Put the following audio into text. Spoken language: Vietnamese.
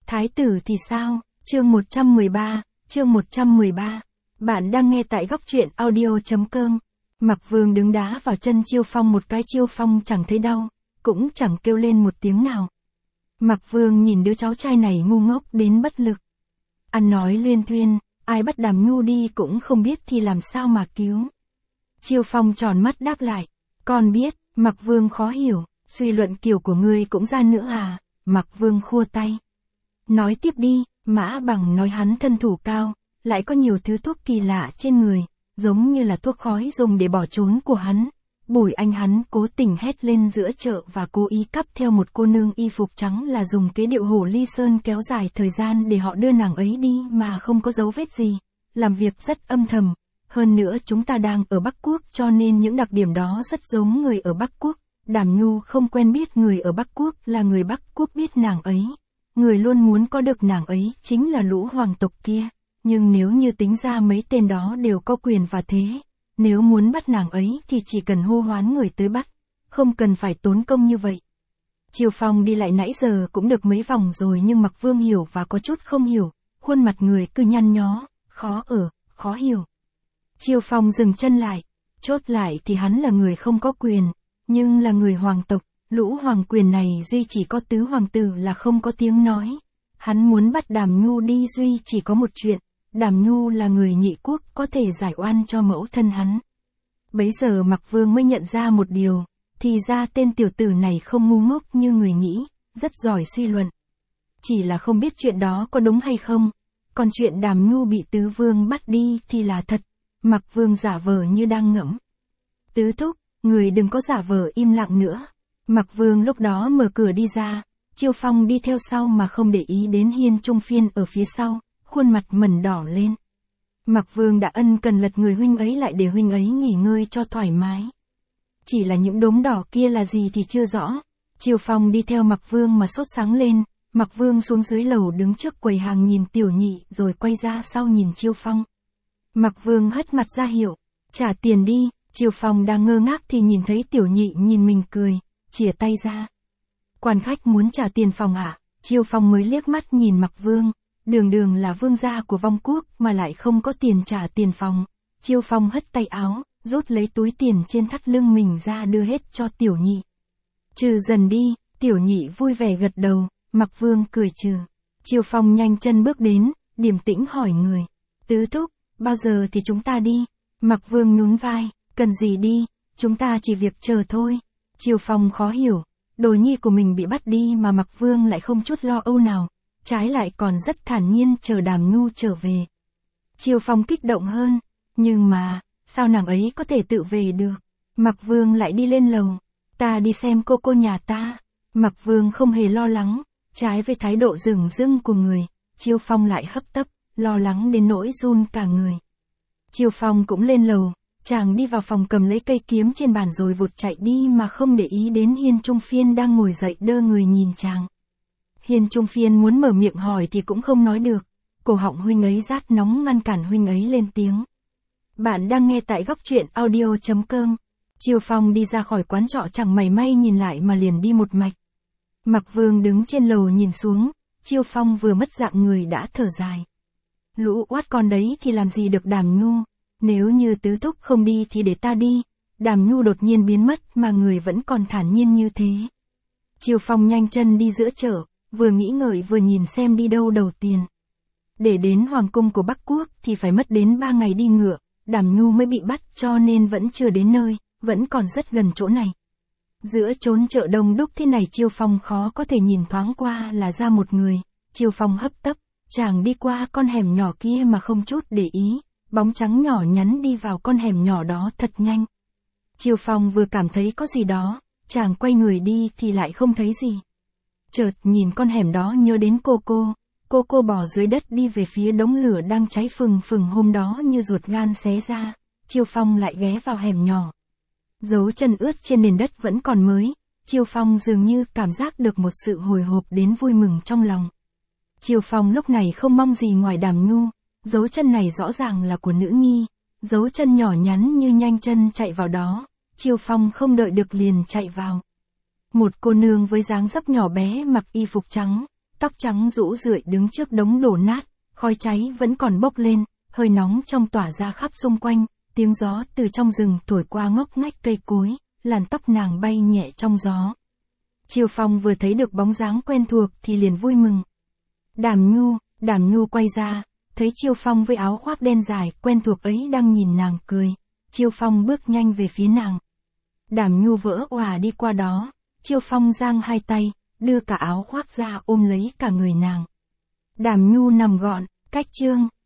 Thái tử thì sao? Chương 113. Bạn đang nghe tại góc truyện audio.com. Mạc Vương đứng đá vào chân Chiêu Phong một cái, Chiêu Phong chẳng thấy đau, cũng chẳng kêu lên một tiếng nào. Mạc Vương nhìn đứa cháu trai này ngu ngốc đến bất lực. Ăn nói luyên thuyên, ai bắt Đàm Nhu đi cũng không biết thì làm sao mà cứu. Chiêu Phong tròn mắt đáp lại, con biết. Mạc Vương khó hiểu, suy luận kiểu của ngươi cũng ra nữa à? Mạc Vương khua tay. Nói tiếp đi. Mã Bằng nói hắn thân thủ cao, lại có nhiều thứ thuốc kỳ lạ trên người, giống như là thuốc khói dùng để bỏ trốn của hắn. Bùi Anh hắn cố tình hét lên giữa chợ và cố ý cắp theo một cô nương y phục trắng là dùng kế điệu Hồ Ly Sơn kéo dài thời gian để họ đưa nàng ấy đi mà không có dấu vết gì, làm việc rất âm thầm. Hơn nữa chúng ta đang ở Bắc Quốc cho nên những đặc điểm đó rất giống người ở Bắc Quốc. Đàm Nhu không quen biết người ở Bắc Quốc, là người Bắc Quốc biết nàng ấy. Người luôn muốn có được nàng ấy chính là lũ hoàng tộc kia, nhưng nếu như tính ra mấy tên đó đều có quyền và thế, nếu muốn bắt nàng ấy thì chỉ cần hô hoán người tới bắt, không cần phải tốn công như vậy. Chiêu Phong đi lại nãy giờ cũng được mấy vòng rồi nhưng Mạc Vương hiểu và có chút không hiểu, khuôn mặt người cứ nhăn nhó, khó hiểu. Chiêu Phong dừng chân lại, chốt lại thì hắn là người không có quyền, nhưng là người hoàng tộc. Lũ hoàng quyền này duy chỉ có tứ hoàng tử là không có tiếng nói. Hắn muốn bắt Đàm Nhu đi duy chỉ có một chuyện, Đàm Nhu là người nhị quốc có thể giải oan cho mẫu thân hắn. Bấy giờ Mạc Vương mới nhận ra một điều, thì ra tên tiểu tử này không ngu ngốc như người nghĩ, rất giỏi suy luận. Chỉ là không biết chuyện đó có đúng hay không, còn chuyện Đàm Nhu bị tứ vương bắt đi thì là thật. Mạc Vương giả vờ như đang ngẫm. Tứ thúc, người đừng có giả vờ im lặng nữa. Mạc Vương lúc đó mở cửa đi ra, Chiêu Phong đi theo sau mà không để ý đến Hiên Trung Phiên ở phía sau, khuôn mặt mẩn đỏ lên. Mạc Vương đã ân cần lật người huynh ấy lại để huynh ấy nghỉ ngơi cho thoải mái. Chỉ là những đốm đỏ kia là gì thì chưa rõ. Chiêu Phong đi theo Mạc Vương mà sốt sáng lên, Mạc Vương xuống dưới lầu đứng trước quầy hàng nhìn Tiểu Nhị rồi quay ra sau nhìn Chiêu Phong. Mạc Vương hất mặt ra hiệu, trả tiền đi. Chiêu Phong đang ngơ ngác thì nhìn thấy Tiểu Nhị nhìn mình cười, chìa tay ra. Quan khách muốn trả tiền phòng à? Chiêu Phong mới liếc mắt nhìn Mạc Vương, đường là vương gia của Vong Quốc mà lại không có tiền trả tiền phòng. Chiêu Phong hất tay áo, rút lấy túi tiền trên thắt lưng mình ra đưa hết cho Tiểu Nhị. Trừ dần đi. Tiểu Nhị vui vẻ gật đầu, Mạc Vương cười trừ. Chiêu Phong nhanh chân bước đến, điềm tĩnh hỏi người. Tứ thúc, bao giờ thì chúng ta đi? Mạc Vương nhún vai, cần gì đi, chúng ta chỉ việc chờ thôi. Chiêu Phong khó hiểu, đồ nhi của mình bị bắt đi mà Mạc Vương lại không chút lo âu nào, trái lại còn rất thản nhiên chờ Đàm Nhu trở về. Chiêu Phong kích động hơn, nhưng mà, sao nàng ấy có thể tự về được? Mạc Vương lại đi lên lầu, ta đi xem cô nhà ta. Mạc Vương không hề lo lắng, trái với thái độ dửng dưng của người, Chiêu Phong lại hấp tấp, lo lắng đến nỗi run cả người. Chiêu Phong cũng lên lầu. Chàng đi vào phòng cầm lấy cây kiếm trên bàn rồi vụt chạy đi mà không để ý đến Hiên Trung Phiên đang ngồi dậy đơ người nhìn chàng. Hiên Trung Phiên muốn mở miệng hỏi thì cũng không nói được, cổ họng huynh ấy rát nóng ngăn cản huynh ấy lên tiếng. Bạn đang nghe tại góc truyện audio.com. Chiêu Phong đi ra khỏi quán trọ chẳng mảy may nhìn lại mà liền đi một mạch. Mạc Vương đứng trên lầu nhìn xuống, Chiêu Phong vừa mất dạng người đã thở dài. Lũ oát con đấy thì làm gì được Đàm Nhu. Nếu như tứ thúc không đi thì để ta đi. Đàm Nhu đột nhiên biến mất mà người vẫn còn thản nhiên như thế. Chiêu Phong nhanh chân đi giữa chợ, vừa nghĩ ngợi vừa nhìn xem đi đâu đầu tiền. Để đến hoàng cung của Bắc Quốc thì phải mất đến 3 ngày đi ngựa, Đàm Nhu mới bị bắt cho nên vẫn chưa đến nơi, vẫn còn rất gần chỗ này. Giữa chốn chợ đông đúc thế này Chiêu Phong khó có thể nhìn thoáng qua là ra một người. Chiêu Phong hấp tấp, chàng đi qua con hẻm nhỏ kia mà không chút để ý. Bóng trắng nhỏ nhắn đi vào con hẻm nhỏ đó thật nhanh. Chiêu Phong vừa cảm thấy có gì đó, chàng quay người đi thì lại không thấy gì. Chợt nhìn con hẻm đó nhớ đến cô bò dưới đất đi về phía đống lửa đang cháy phừng phừng hôm đó như ruột gan xé ra. Chiêu Phong lại ghé vào hẻm nhỏ. Dấu chân ướt trên nền đất vẫn còn mới, Chiêu Phong dường như cảm giác được một sự hồi hộp đến vui mừng trong lòng. Chiêu Phong lúc này không mong gì ngoài Đàm Nhu. Dấu chân này rõ ràng là của nữ nhi, dấu chân nhỏ nhắn như nhanh chân chạy vào đó, Chiêu Phong không đợi được liền chạy vào. Một cô nương với dáng dấp nhỏ bé mặc y phục trắng, tóc trắng rũ rượi đứng trước đống đổ nát, khói cháy vẫn còn bốc lên, hơi nóng trong tỏa ra khắp xung quanh, tiếng gió từ trong rừng thổi qua ngóc ngách cây cối, làn tóc nàng bay nhẹ trong gió. Chiêu Phong vừa thấy được bóng dáng quen thuộc thì liền vui mừng. Đàm Nhu quay ra, thấy Chiêu Phong với áo khoác đen dài quen thuộc ấy đang nhìn nàng cười. Chiêu Phong bước nhanh về phía nàng. Đàm Nhu vỡ òa đi qua đó, Chiêu Phong giang hai tay, đưa cả áo khoác ra ôm lấy cả người nàng. Đàm Nhu nằm gọn, cách chương.